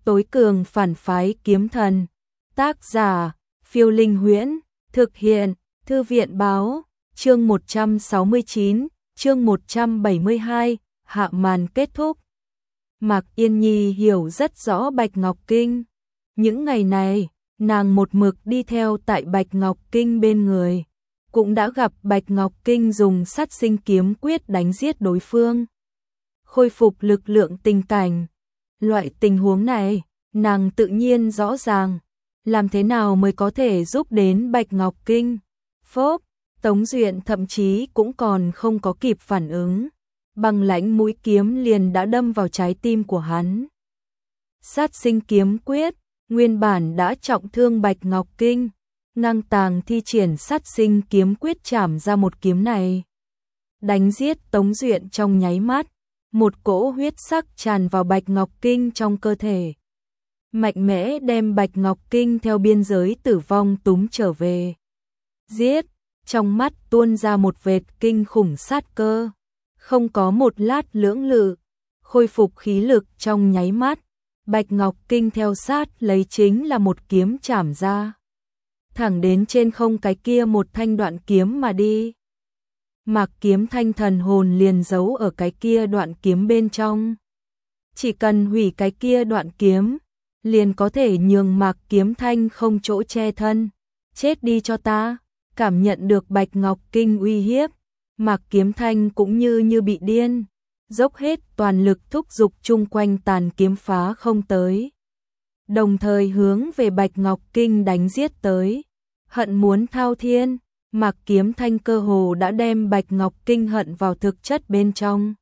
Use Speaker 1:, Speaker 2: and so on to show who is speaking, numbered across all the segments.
Speaker 1: Tối cường phản phái kiếm thần. Tác giả, Phiêu Linh Huyễn. Thực hiện, Thư viện Báo. Chương 169, chương 172, hạ màn kết thúc. Mạc Yên Nhi hiểu rất rõ Bạch Ngọc Kinh. Những ngày này, nàng một mực đi theo tại Bạch Ngọc Kinh bên người. Cũng đã gặp Bạch Ngọc Kinh dùng sát sinh kiếm quyết đánh giết đối phương. Khôi phục lực lượng tình cảnh. Loại tình huống này, nàng tự nhiên rõ ràng. Làm thế nào mới có thể giúp đến Bạch Ngọc Kinh? Phốp, Tống Duyện thậm chí cũng còn không có kịp phản ứng. Băng lãnh mũi kiếm liền đã đâm vào trái tim của hắn. Sát sinh kiếm quyết, nguyên bản đã trọng thương Bạch Ngọc Kinh. Ngang tàng thi triển sát sinh kiếm quyết chảm ra một kiếm này. Đánh giết Tống Duyện trong nháy mắt. Một cỗ huyết sắc tràn vào Bạch Ngọc Kinh trong cơ thể. Mạnh mẽ đem Bạch Ngọc Kinh theo biên giới tử vong túm trở về. Giết, trong mắt tuôn ra một vệt kinh khủng sát cơ. Không có một lát lưỡng lự, khôi phục khí lực trong nháy mắt. Bạch Ngọc Kinh theo sát lấy chính là một kiếm chảm ra. Thẳng đến trên không cái kia một thanh đoạn kiếm mà đi. Mạc Kiếm Thanh thần hồn liền giấu ở cái kia đoạn kiếm bên trong. Chỉ cần hủy cái kia đoạn kiếm, liền có thể nhường Mạc Kiếm Thanh không chỗ che thân. Chết đi cho ta. Cảm nhận được Bạch Ngọc Kinh uy hiếp, Mạc Kiếm Thanh cũng như bị điên, dốc hết toàn lực thúc giục chung quanh tàn kiếm phá không tới. Đồng thời hướng về Bạch Ngọc Kinh đánh giết tới. Hận muốn thao thiên, Mạc Kiếm Thanh cơ hồ đã đem Bạch Ngọc Kinh hận vào thực chất bên trong.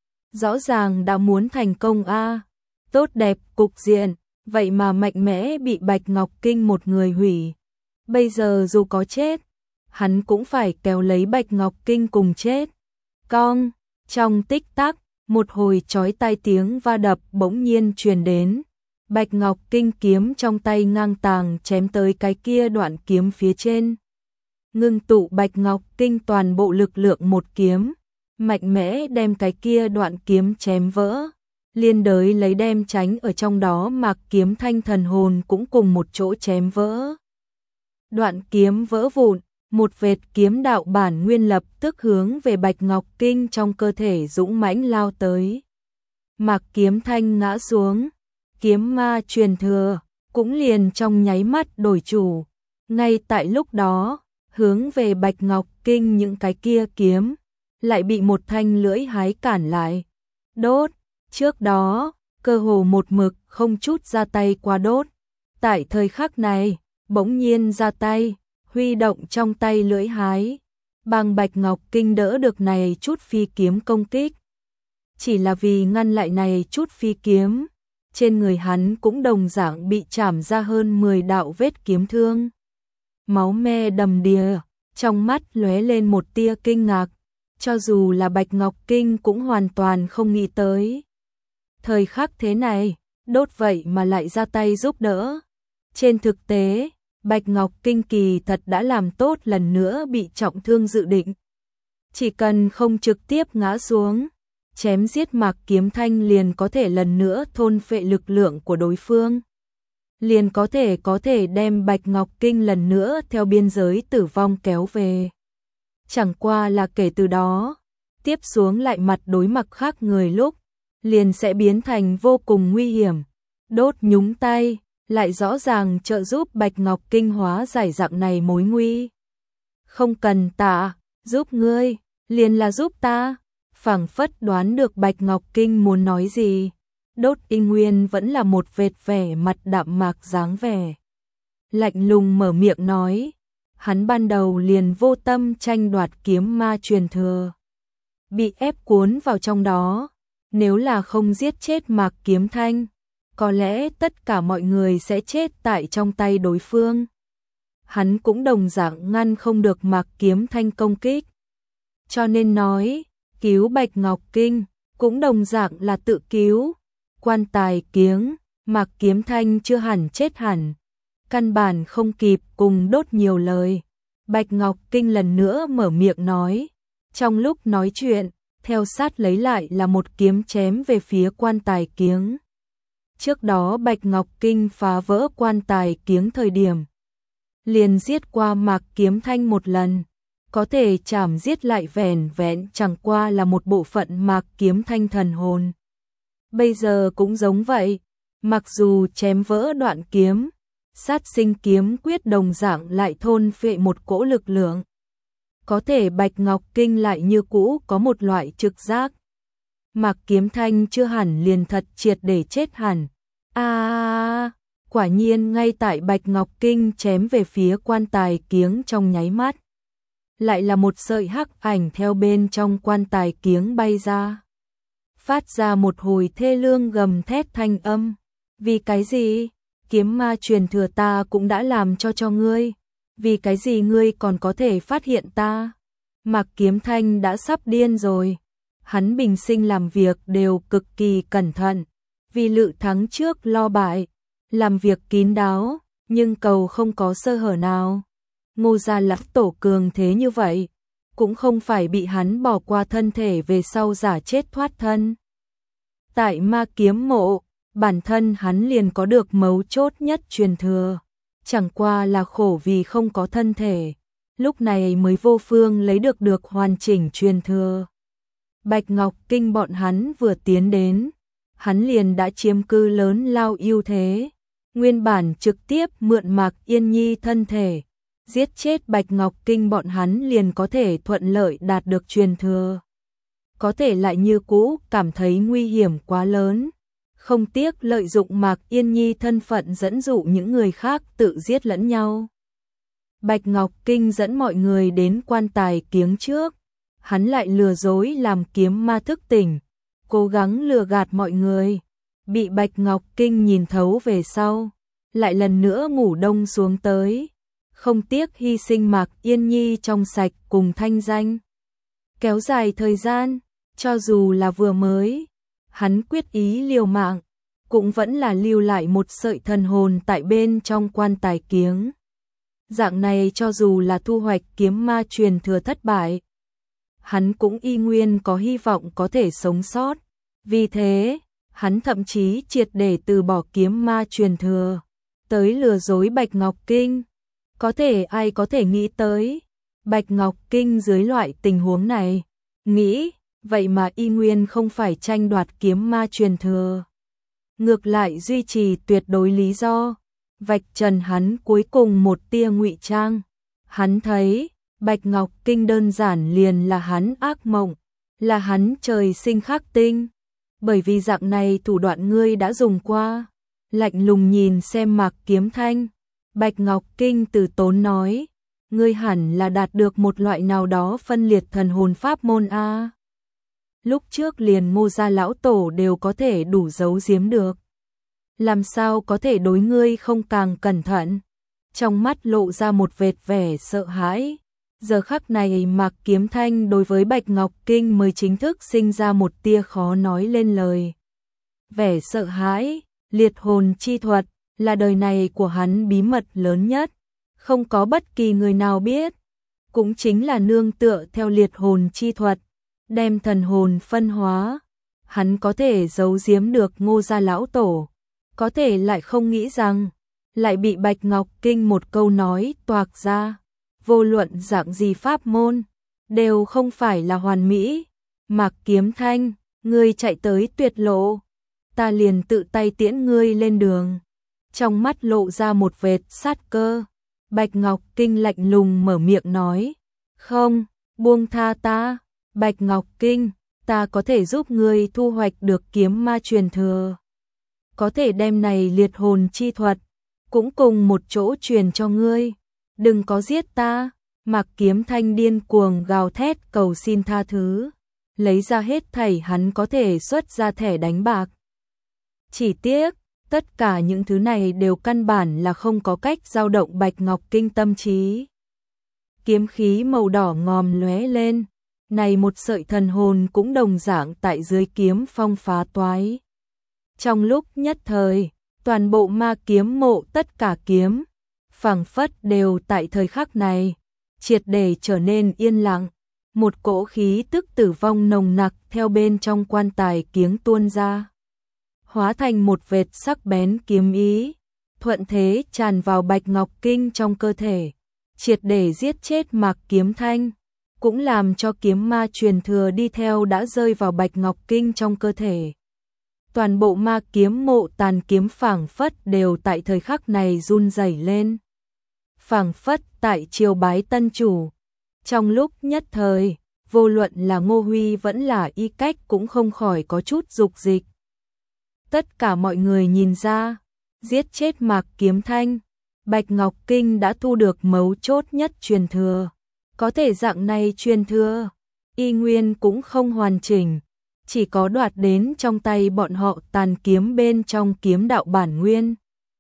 Speaker 1: Rõ ràng đã muốn thành công a, tốt đẹp cục diện, vậy mà mạnh mẽ bị Bạch Ngọc Kinh một người hủy. Bây giờ dù có chết, hắn cũng phải kéo lấy Bạch Ngọc Kinh cùng chết. Cong, trong tích tắc, một hồi chói tai tiếng va đập bỗng nhiên truyền đến. Bạch Ngọc Kinh kiếm trong tay ngang tàng chém tới cái kia đoạn kiếm phía trên. Ngưng tụ Bạch Ngọc Kinh toàn bộ lực lượng một kiếm, mạnh mẽ đem cái kia đoạn kiếm chém vỡ. Liên đới lấy đem tránh ở trong đó Mạc Kiếm Thanh thần hồn cũng cùng một chỗ chém vỡ. Đoạn kiếm vỡ vụn, một vệt kiếm đạo bản nguyên lập tức hướng về Bạch Ngọc Kinh trong cơ thể dũng mãnh lao tới. Mạc Kiếm Thanh ngã xuống, kiếm ma truyền thừa cũng liền trong nháy mắt đổi chủ. Ngay tại lúc đó, hướng về Bạch Ngọc Kinh những cái kia kiếm lại bị một thanh lưỡi hái cản lại. Đốt, trước đó, cơ hồ một mực không chút ra tay qua đốt. Tại thời khắc này, bỗng nhiên ra tay, huy động trong tay lưỡi hái, bằng Bạch Ngọc Kinh đỡ được này chút phi kiếm công kích. Chỉ là vì ngăn lại này chút phi kiếm, trên người hắn cũng đồng dạng bị chảm ra hơn 10 đạo vết kiếm thương. Máu me đầm đìa, trong mắt lóe lên một tia kinh ngạc, cho dù là Bạch Ngọc Kinh cũng hoàn toàn không nghĩ tới. Thời khắc thế này, đốt vậy mà lại ra tay giúp đỡ. Trên thực tế, Bạch Ngọc Kinh kỳ thật đã làm tốt lần nữa bị trọng thương dự định. Chỉ cần không trực tiếp ngã xuống, chém giết Mạc Kiếm Thanh liền có thể lần nữa thôn phệ lực lượng của đối phương. Liền có thể đem Bạch Ngọc Kinh lần nữa theo biên giới tử vong kéo về. Chẳng qua là kể từ đó, tiếp xuống lại mặt đối mặt khác người lúc, liền sẽ biến thành vô cùng nguy hiểm. Đốt nhúng tay, lại rõ ràng trợ giúp Bạch Ngọc Kinh hóa giải dạng này mối nguy. Không cần tạ, giúp ngươi, liền là giúp ta. Phảng phất đoán được Bạch Ngọc Kinh muốn nói gì. Đốt y nguyên vẫn là một vệt vẻ mặt đạm mạc dáng vẻ. Lạnh lùng mở miệng nói, hắn ban đầu liền vô tâm tranh đoạt kiếm ma truyền thừa. Bị ép cuốn vào trong đó, nếu là không giết chết Mạc Kiếm Thanh, có lẽ tất cả mọi người sẽ chết tại trong tay đối phương. Hắn cũng đồng dạng ngăn không được Mạc Kiếm Thanh công kích. Cho nên nói, cứu Bạch Ngọc Kinh cũng đồng dạng là tự cứu. Quan tài kiếng, Mạc Kiếm Thanh chưa hẳn chết hẳn. Căn bản không kịp cùng đốt nhiều lời. Bạch Ngọc Kinh lần nữa mở miệng nói. Trong lúc nói chuyện, theo sát lấy lại là một kiếm chém về phía quan tài kiếng. Trước đó Bạch Ngọc Kinh phá vỡ quan tài kiếng thời điểm, liền giết qua Mạc Kiếm Thanh một lần, có thể chảm giết lại vẻn vẹn chẳng qua là một bộ phận Mạc Kiếm Thanh thần hồn. Bây giờ cũng giống vậy, mặc dù chém vỡ đoạn kiếm, sát sinh kiếm quyết đồng dạng lại thôn phệ một cỗ lực lượng. Có thể Bạch Ngọc Kinh lại như cũ có một loại trực giác. Mạc Kiếm Thanh chưa hẳn liền thật triệt để chết hẳn. Quả nhiên ngay tại Bạch Ngọc Kinh chém về phía quan tài kiếng trong nháy mắt, lại là một sợi hắc ảnh theo bên trong quan tài kiếng bay ra, phát ra một hồi thê lương gầm thét thanh âm. Vì cái gì? Kiếm ma truyền thừa ta cũng đã làm cho ngươi. Vì cái gì ngươi còn có thể phát hiện ta? Mạc Kiếm Thanh đã sắp điên rồi. Hắn bình sinh làm việc đều cực kỳ cẩn thận, vì Lự thắng trước lo bại, làm việc kín đáo, nhưng cầu không có sơ hở nào. Ngô Gia Lão Tổ cường thế như vậy, cũng không phải bị hắn bỏ qua thân thể về sau giả chết thoát thân. Tại Ma Kiếm Mộ, bản thân hắn liền có được mấu chốt nhất truyền thừa, chẳng qua là khổ vì không có thân thể, lúc này mới vô phương lấy được hoàn chỉnh truyền thừa. Bạch Ngọc Kinh bọn hắn vừa tiến đến, hắn liền đã chiếm cư lớn lao ưu thế, nguyên bản trực tiếp mượn Mạc Yên Nhi thân thể, giết chết Bạch Ngọc Kinh bọn hắn liền có thể thuận lợi đạt được truyền thừa. Có thể lại như cũ cảm thấy nguy hiểm quá lớn, không tiếc lợi dụng Mạc Yên Nhi thân phận dẫn dụ những người khác tự giết lẫn nhau. Bạch Ngọc Kinh dẫn mọi người đến quan tài kiếng trước, hắn lại lừa dối làm kiếm ma thức tỉnh, cố gắng lừa gạt mọi người, bị Bạch Ngọc Kinh nhìn thấu về sau, lại lần nữa ngủ đông xuống tới, không tiếc hy sinh Mạc Yên Nhi trong sạch cùng thanh danh. Kéo dài thời gian, cho dù là vừa mới, hắn quyết ý liều mạng, cũng vẫn là lưu lại một sợi thần hồn tại bên trong quan tài kiếng. Dạng này cho dù là thu hoạch kiếm ma truyền thừa thất bại, hắn cũng y nguyên có hy vọng có thể sống sót. Vì thế, hắn thậm chí triệt để từ bỏ kiếm ma truyền thừa, tới lừa dối Bạch Ngọc Kinh. Có thể ai có thể nghĩ tới, Bạch Ngọc Kinh dưới loại tình huống này, nghĩ, vậy mà y nguyên không phải tranh đoạt kiếm ma truyền thừa. Ngược lại duy trì tuyệt đối lý do, vạch trần hắn cuối cùng một tia ngụy trang. Hắn thấy, Bạch Ngọc Kinh đơn giản liền là hắn ác mộng, là hắn trời sinh khắc tinh. Bởi vì dạng này thủ đoạn ngươi đã dùng qua. Lạnh lùng nhìn xem Mạc Kiếm Thanh, Bạch Ngọc Kinh từ tốn nói, ngươi hẳn là đạt được một loại nào đó phân liệt thần hồn pháp môn a. Lúc trước liền Ngô Gia Lão Tổ đều có thể đủ giấu giếm được, làm sao có thể đối ngươi không càng cẩn thận. Trong mắt lộ ra một vệt vẻ sợ hãi. Giờ khắc này Mạc Kiếm Thanh đối với Bạch Ngọc Kinh mới chính thức sinh ra một tia khó nói lên lời. Vẻ sợ hãi, liệt hồn chi thuật, là đời này của hắn bí mật lớn nhất, không có bất kỳ người nào biết. Cũng chính là nương tựa theo liệt hồn chi thuật, đem thần hồn phân hóa, hắn có thể giấu giếm được Ngô Gia Lão Tổ, có thể lại không nghĩ rằng, lại bị Bạch Ngọc Kinh một câu nói toạc ra. Vô luận dạng gì pháp môn, đều không phải là hoàn mỹ. Mạc Kiếm Thanh, ngươi chạy tới tuyệt lộ, ta liền tự tay tiễn ngươi lên đường. Trong mắt lộ ra một vệt sát cơ, Bạch Ngọc Kinh lạnh lùng mở miệng nói, không, buông tha ta. Bạch Ngọc Kinh, ta có thể giúp ngươi thu hoạch được kiếm ma truyền thừa, có thể đem này liệt hồn chi thuật cũng cùng một chỗ truyền cho ngươi. Đừng có giết ta. Mạc Kiếm Thanh điên cuồng gào thét cầu xin tha thứ, lấy ra hết thảy hắn có thể xuất ra thẻ đánh bạc. Chỉ tiếc, tất cả những thứ này đều căn bản là không có cách dao động Bạch Ngọc Kinh tâm trí. Kiếm khí màu đỏ ngòm lóe lên, này một sợi thần hồn cũng đồng dạng tại dưới kiếm phong phá toái. Trong lúc nhất thời, toàn bộ Ma Kiếm Mộ tất cả kiếm, phảng phất đều tại thời khắc này, triệt để trở nên yên lặng. Một cỗ khí tức tử vong nồng nặc theo bên trong quan tài kiếng tuôn ra. hóa thành một vệt sắc bén kiếm ý, thuận thế tràn vào Bạch Ngọc Kinh trong cơ thể, triệt để giết chết Mạc Kiếm Thanh, cũng làm cho kiếm ma truyền thừa đi theo đã rơi vào Bạch Ngọc Kinh trong cơ thể. Toàn bộ ma kiếm mộ tàn kiếm phảng phất đều tại thời khắc này run rẩy lên. Phảng phất tại triều bái tân chủ. Trong lúc nhất thời, vô luận là Ngô Huy vẫn là Y Cách cũng không khỏi có chút dục dịch. Tất cả mọi người nhìn ra, giết chết Mạc Kiếm Thanh, Bạch Ngọc Kinh đã thu được mấu chốt nhất truyền thừa. Có thể dạng này truyền thừa, y nguyên cũng không hoàn chỉnh, chỉ có đoạt đến trong tay bọn họ tàn kiếm bên trong kiếm đạo bản nguyên,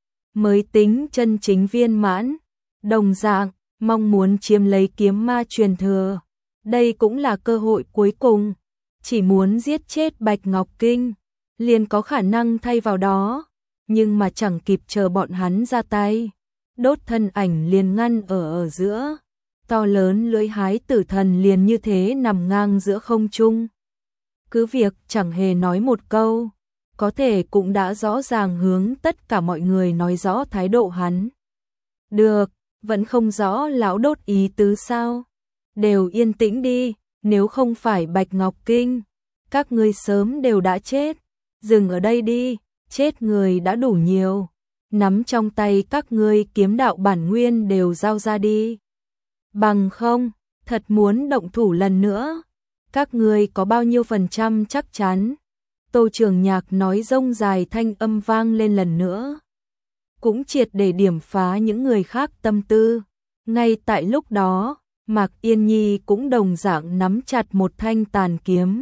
Speaker 1: mới tính chân chính viên mãn. Đồng dạng, mong muốn chiếm lấy kiếm ma truyền thừa, đây cũng là cơ hội cuối cùng, chỉ muốn giết chết Bạch Ngọc Kinh, liền có khả năng thay vào đó, nhưng mà chẳng kịp chờ bọn hắn ra tay, đốt thân ảnh liền ngăn ở giữa. To lớn lưỡi hái tử thần liền như thế nằm ngang giữa không trung. Cứ việc chẳng hề nói một câu, có thể cũng đã rõ ràng hướng tất cả mọi người nói rõ thái độ hắn. Được, vẫn không rõ lão đốt ý tứ sao? Đều yên tĩnh đi, nếu không phải Bạch Ngọc Kinh, các ngươi sớm đều đã chết. Dừng ở đây đi, chết người đã đủ nhiều. Nắm trong tay các ngươi kiếm đạo bản nguyên đều giao ra đi. Bằng không, thật muốn động thủ lần nữa, các ngươi có bao nhiêu % chắc chắn? Tô Trường Nhạc nói rông dài thanh âm vang lên lần nữa. Cũng triệt để điểm phá những người khác tâm tư. Ngay tại lúc đó, Mạc Yên Nhi cũng đồng dạng nắm chặt một thanh tàn kiếm,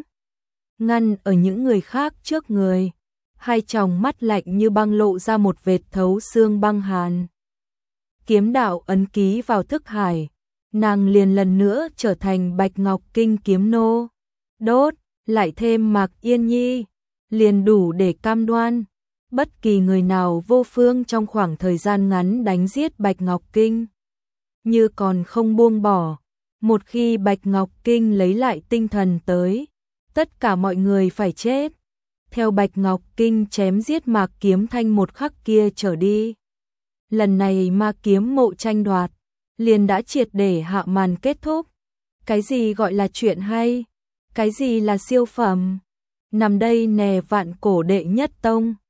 Speaker 1: ngăn ở những người khác trước người. Hai tròng mắt lạnh như băng lộ ra một vệt thấu xương băng hàn. Kiếm đạo ấn ký vào thức hải, nàng liền lần nữa trở thành Bạch Ngọc Kinh kiếm nô. Đốt, lại thêm Mạc Yên Nhi, liền đủ để cam đoan, bất kỳ người nào vô phương trong khoảng thời gian ngắn đánh giết Bạch Ngọc Kinh, như còn không buông bỏ. Một khi Bạch Ngọc Kinh lấy lại tinh thần tới, tất cả mọi người phải chết. Theo Bạch Ngọc Kinh chém giết Mạc Kiếm Thanh một khắc kia trở đi, lần này ma kiếm mộ tranh đoạt liền đã triệt để hạ màn kết thúc. Cái gì gọi là chuyện hay? Cái gì là siêu phẩm? Nằm đây nè vạn cổ đệ nhất tông,